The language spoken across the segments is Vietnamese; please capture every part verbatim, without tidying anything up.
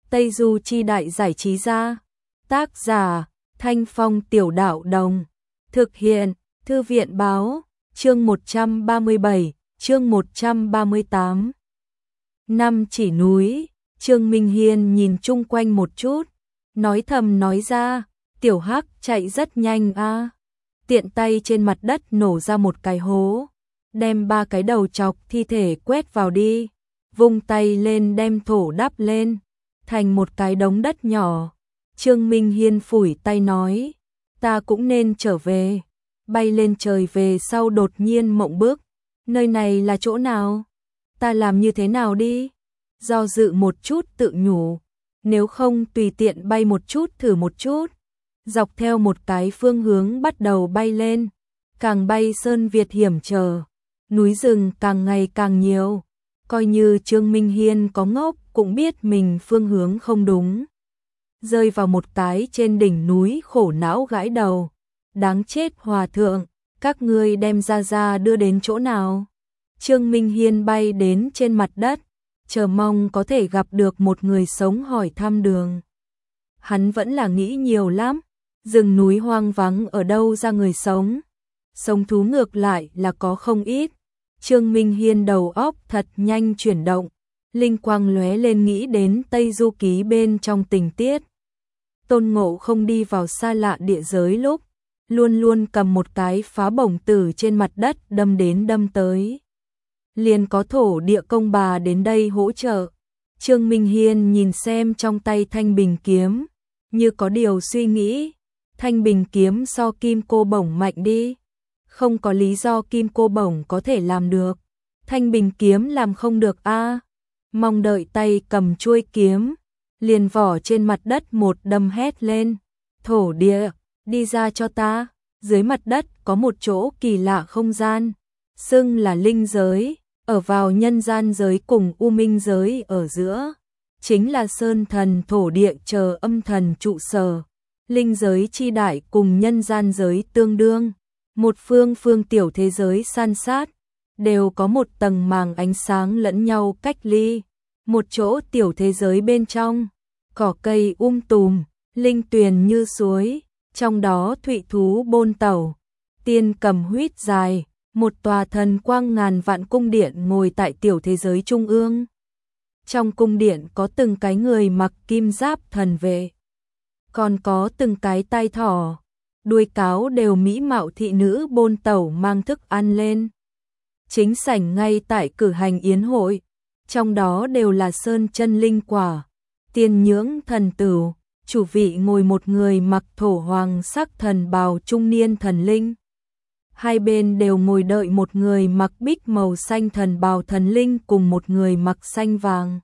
Tây Du Chi Đại giải trí gia. Tác giả, Thanh Phong Tiểu Đạo Đồng. Thực hiện, Thư viện Báo, chương một trăm ba mươi bảy, chương một trăm ba mươi tám. Năm chỉ núi, Trương Minh Hiên nhìn chung quanh một chút, nói thầm nói ra, Tiểu Hắc chạy rất nhanh a. Tiện tay trên mặt đất nổ ra một cái hố, đem ba cái đầu chọc thi thể quét vào đi, vung tay lên đem thổ đắp lên, thành một cái đống đất nhỏ. Trương Minh Hiên phủi tay nói, ta cũng nên trở về. Bay lên trời về sau đột nhiên mộng bức, nơi này là chỗ nào? Ta làm như thế nào đi? Do dự một chút tự nhủ, nếu không tùy tiện bay một chút thử một chút. Dọc theo một cái phương hướng bắt đầu bay lên, càng bay sơn việt hiểm trở, núi rừng càng ngày càng nhiều. Coi như Trương Minh Hiên có ngốc cũng biết mình phương hướng không đúng. Rơi vào một cái trên đỉnh núi khổ não gãi đầu. Đáng chết hòa thượng, các ngươi đem ra ra đưa đến chỗ nào? Trương Minh Hiên bay đến trên mặt đất, chờ mong có thể gặp được một người sống hỏi thăm đường. Hắn vẫn là nghĩ nhiều lắm, rừng núi hoang vắng ở đâu ra người sống. Sống thú ngược lại là có không ít. Trương Minh Hiên đầu óc thật nhanh chuyển động, linh quang lóe lên nghĩ đến Tây Du Ký bên trong tình tiết. Tôn Ngộ không đi vào xa lạ địa giới lúc, luôn luôn cầm một cái phá bổng tử trên mặt đất đâm đến đâm tới. Liền có thổ địa công bà đến đây hỗ trợ. Trương Minh Hiên nhìn xem trong tay thanh bình kiếm, như có điều suy nghĩ. Thanh bình kiếm so kim cô bổng mạnh đi. Không có lý do kim cô bổng có thể làm được. Thanh bình kiếm làm không được a. Mong đợi tay cầm chuôi kiếm, liền vỏ trên mặt đất một đâm hét lên. Thổ địa, đi ra cho ta. Dưới mặt đất có một chỗ kỳ lạ không gian, xưng là linh giới, ở vào nhân gian giới cùng u minh giới ở giữa, chính là sơn thần thổ địa chờ âm thần trụ sở. Linh giới chi đại cùng nhân gian giới tương đương, một phương phương tiểu thế giới san sát, đều có một tầng màng ánh sáng lẫn nhau cách ly. Một chỗ tiểu thế giới bên trong, cỏ cây um tùm, linh tuyền như suối, trong đó thụy thú bôn tẩu, tiên cầm huýt dài, một tòa thần quang ngàn vạn cung điện ngồi tại tiểu thế giới trung ương. Trong cung điện có từng cái người mặc kim giáp thần vệ, còn có từng cái tai thỏ, đuôi cáo đều mỹ mạo thị nữ bôn tẩu mang thức ăn lên. Chính sảnh ngay tại cử hành yến hội, trong đó đều là sơn chân linh quả, tiên nhưỡng thần tửu, chủ vị ngồi một người mặc thổ hoàng sắc thần bào trung niên thần linh. Hai bên đều ngồi đợi một người mặc bích màu xanh thần bào thần linh cùng một người mặc xanh vàng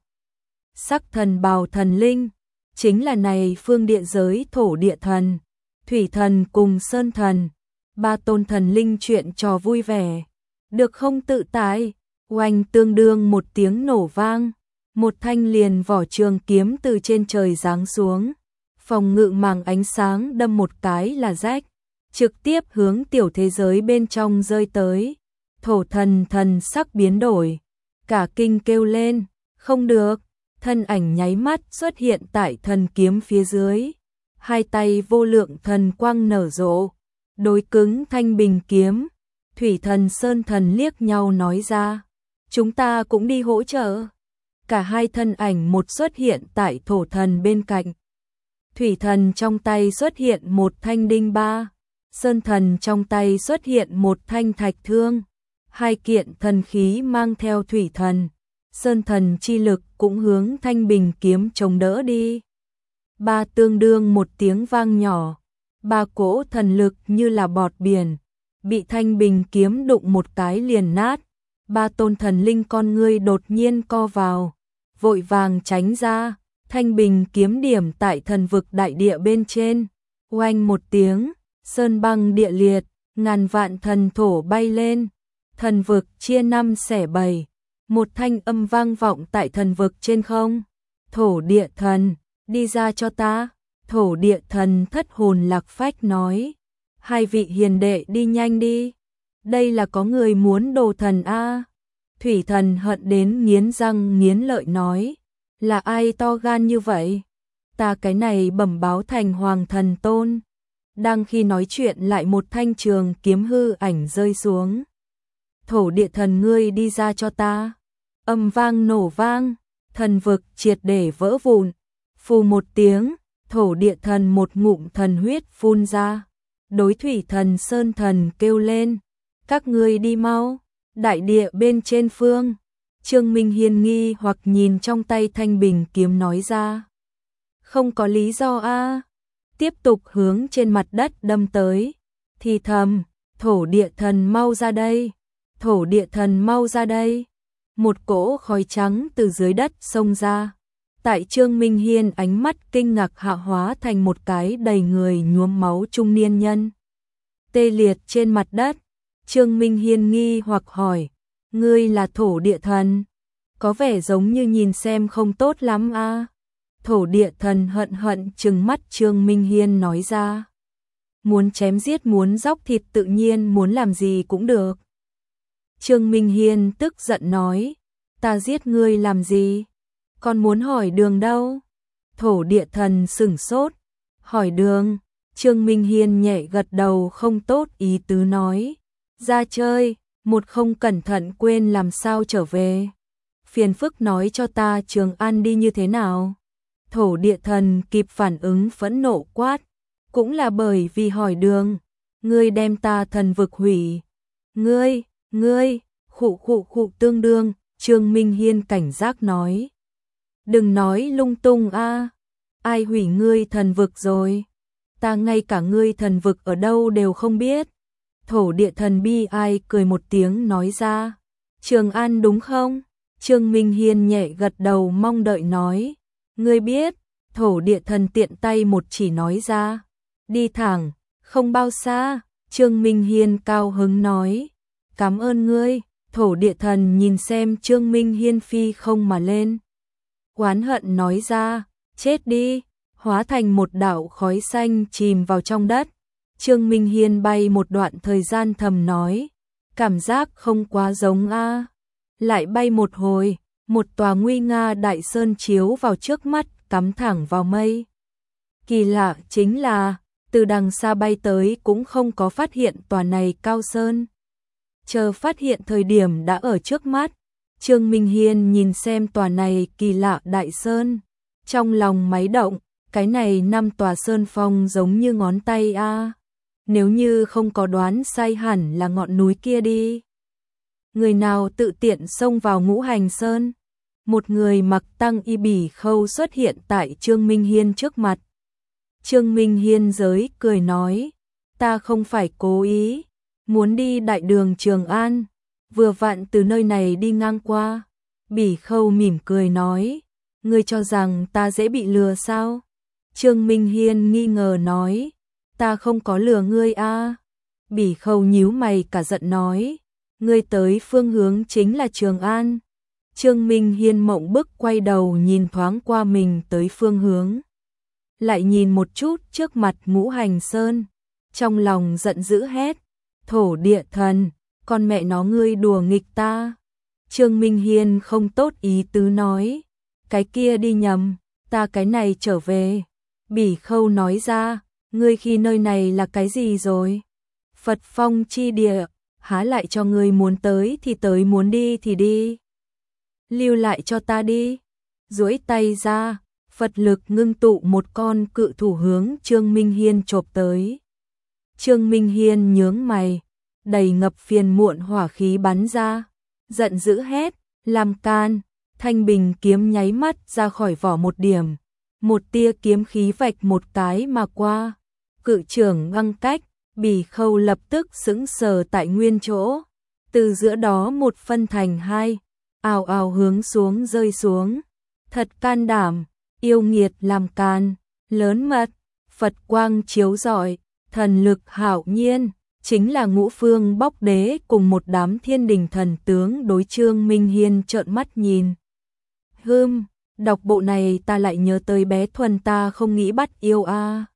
sắc thần bào thần linh, chính là này phương địa giới thổ địa thần, thủy thần cùng sơn thần, ba tôn thần linh chuyện trò vui vẻ, được không tự tại. Oanh tương đương một tiếng nổ vang, một thanh liền vỏ trường kiếm từ trên trời giáng xuống, phòng ngự màng ánh sáng đâm một cái là rách, trực tiếp hướng tiểu thế giới bên trong rơi tới. Thổ thần thần sắc biến đổi, cả kinh kêu lên, không được, thân ảnh nháy mắt xuất hiện tại thần kiếm phía dưới, hai tay vô lượng thần quang nở rộ, đối cứng thanh bình kiếm. Thủy thần sơn thần liếc nhau nói ra, chúng ta cũng đi hỗ trợ. Cả hai thân ảnh một xuất hiện tại thổ thần bên cạnh. Thủy thần trong tay xuất hiện một thanh đinh ba, sơn thần trong tay xuất hiện một thanh thạch thương. Hai kiện thần khí mang theo thủy thần, sơn thần chi lực cũng hướng thanh bình kiếm chống đỡ đi. Ba tương đương một tiếng vang nhỏ, ba cỗ thần lực như là bọt biển, bị thanh bình kiếm đụng một cái liền nát. Ba tôn thần linh con ngươi đột nhiên co vào, vội vàng tránh ra. Thanh bình kiếm điểm tại thần vực đại địa bên trên, oanh một tiếng, sơn băng địa liệt, ngàn vạn thần thổ bay lên, thần vực chia năm xẻ bảy, một thanh âm vang vọng tại thần vực trên không. Thổ địa thần, đi ra cho ta. Thổ địa thần thất hồn lạc phách nói, hai vị hiền đệ đi nhanh đi, đây là có người muốn đồ thần a. Thủy thần hận đến nghiến răng nghiến lợi nói, Là ai to gan như vậy? Ta cái này bẩm báo thành hoàng thần tôn. Đang khi nói chuyện lại một thanh trường kiếm hư ảnh rơi xuống. Thổ địa thần ngươi đi ra cho ta. Âm vang nổ vang, thần vực triệt để vỡ vụn. Phù một tiếng, thổ địa thần một ngụm thần huyết phun ra. Đối thủy thần sơn thần kêu lên. Các ngươi đi mau, đại địa bên trên phương. Trương Minh Hiên nghi hoặc nhìn trong tay thanh bình kiếm nói ra. Không có lý do a. Tiếp tục hướng trên mặt đất đâm tới. Thì thầm, thổ địa thần mau ra đây. Thổ địa thần mau ra đây. Một cỗ khói trắng từ dưới đất xông ra. Tại Trương Minh Hiên ánh mắt kinh ngạc hạ hóa thành một cái đầy người nhuốm máu trung niên nhân. Tê liệt trên mặt đất. Trương Minh Hiên nghi hoặc hỏi. Ngươi là thổ địa thần? Có vẻ giống như nhìn xem không tốt lắm a. Thổ địa thần hận hận trừng mắt Trương Minh Hiên nói ra. Muốn chém giết muốn dóc thịt tự nhiên muốn làm gì cũng được. Trương Minh Hiên tức giận nói. Ta giết ngươi làm gì? Còn muốn hỏi đường đâu? Thổ địa thần sửng sốt. Hỏi đường. Trương Minh Hiên nhẹ gật đầu không tốt ý tứ nói. Ra chơi, một không cẩn thận quên làm sao trở về. Phiền phức nói cho ta Trường An đi như thế nào. Thổ địa thần kịp phản ứng phẫn nộ quát. Cũng là bởi vì hỏi đường. Ngươi đem ta thần vực hủy. Ngươi, ngươi, khụ khụ khụ tương đương. Trương Minh Hiên cảnh giác nói. Đừng nói lung tung a. Ai hủy ngươi thần vực rồi? Ta ngay cả ngươi thần vực ở đâu đều không biết. Thổ địa thần bi ai cười một tiếng nói ra. Trường An đúng không? Trương Minh Hiên nhẹ gật đầu mong đợi nói. Ngươi biết, thổ địa thần tiện tay một chỉ nói ra. Đi thẳng, không bao xa. Trương Minh Hiên cao hứng nói. Cảm ơn ngươi. Thổ địa thần nhìn xem Trương Minh Hiên phi không mà lên. Oán hận nói ra. Chết đi. Hóa thành một đạo khói xanh chìm vào trong đất. Trương Minh Hiên bay một đoạn thời gian thầm nói. Cảm giác không quá giống a. Lại bay một hồi, một tòa nguy nga đại sơn chiếu vào trước mắt, cắm thẳng vào mây. Kỳ lạ chính là, từ đằng xa bay tới cũng không có phát hiện tòa này cao sơn. Chờ phát hiện thời điểm đã ở trước mắt. Trương Minh Hiên nhìn xem tòa này kỳ lạ đại sơn. Trong lòng máy động, cái này năm tòa sơn phong giống như ngón tay a. Nếu như không có đoán sai hẳn là ngọn núi kia đi. Người nào tự tiện xông vào Ngũ Hành Sơn? Một người mặc tăng y bỉ khâu xuất hiện tại Trương Minh Hiên trước mặt. Trương Minh Hiên giới cười nói, ta không phải cố ý, muốn đi đại đường Trường An, vừa vặn từ nơi này đi ngang qua. Bỉ khâu mỉm cười nói, ngươi cho rằng ta dễ bị lừa sao? Trương Minh Hiên nghi ngờ nói, ta không có lừa ngươi a. Bỉ khâu nhíu mày cả giận nói, ngươi tới phương hướng chính là Trường An. Trương Minh Hiên mộng bức quay đầu nhìn thoáng qua mình tới phương hướng. Lại nhìn một chút trước mặt Ngũ Hành Sơn. Trong lòng giận dữ hét. Thổ địa thần, con mẹ nó ngươi đùa nghịch ta. Trương Minh Hiên không tốt ý tứ nói. Cái kia đi nhầm, ta cái này trở về. Bỉ khâu nói ra, ngươi khi nơi này là cái gì rồi? Phật phong chi địa, há lại cho ngươi muốn tới thì tới muốn đi thì đi. Lưu lại cho ta đi. Duỗi tay ra, Phật lực ngưng tụ một con cự thủ hướng Trương Minh Hiên chộp tới. Trương Minh Hiên nhướng mày, đầy ngập phiền muộn hỏa khí bắn ra, giận dữ hét, làm can, thanh bình kiếm nháy mắt ra khỏi vỏ một điểm, một tia kiếm khí vạch một cái mà qua, cự trưởng ngăn cách, Bỉ khâu lập tức sững sờ tại nguyên chỗ, từ giữa đó một phân thành hai, ào ào hướng xuống rơi xuống, thật can đảm, yêu nghiệt làm can, lớn mật, Phật quang chiếu rọi, thần lực hạo nhiên, chính là Ngũ Phương Bóc Đế cùng một đám thiên đình thần tướng đối Trương Minh Hiên trợn mắt nhìn. Hừm, đọc bộ này ta lại nhớ tới bé Thuần ta không nghĩ bắt yêu a.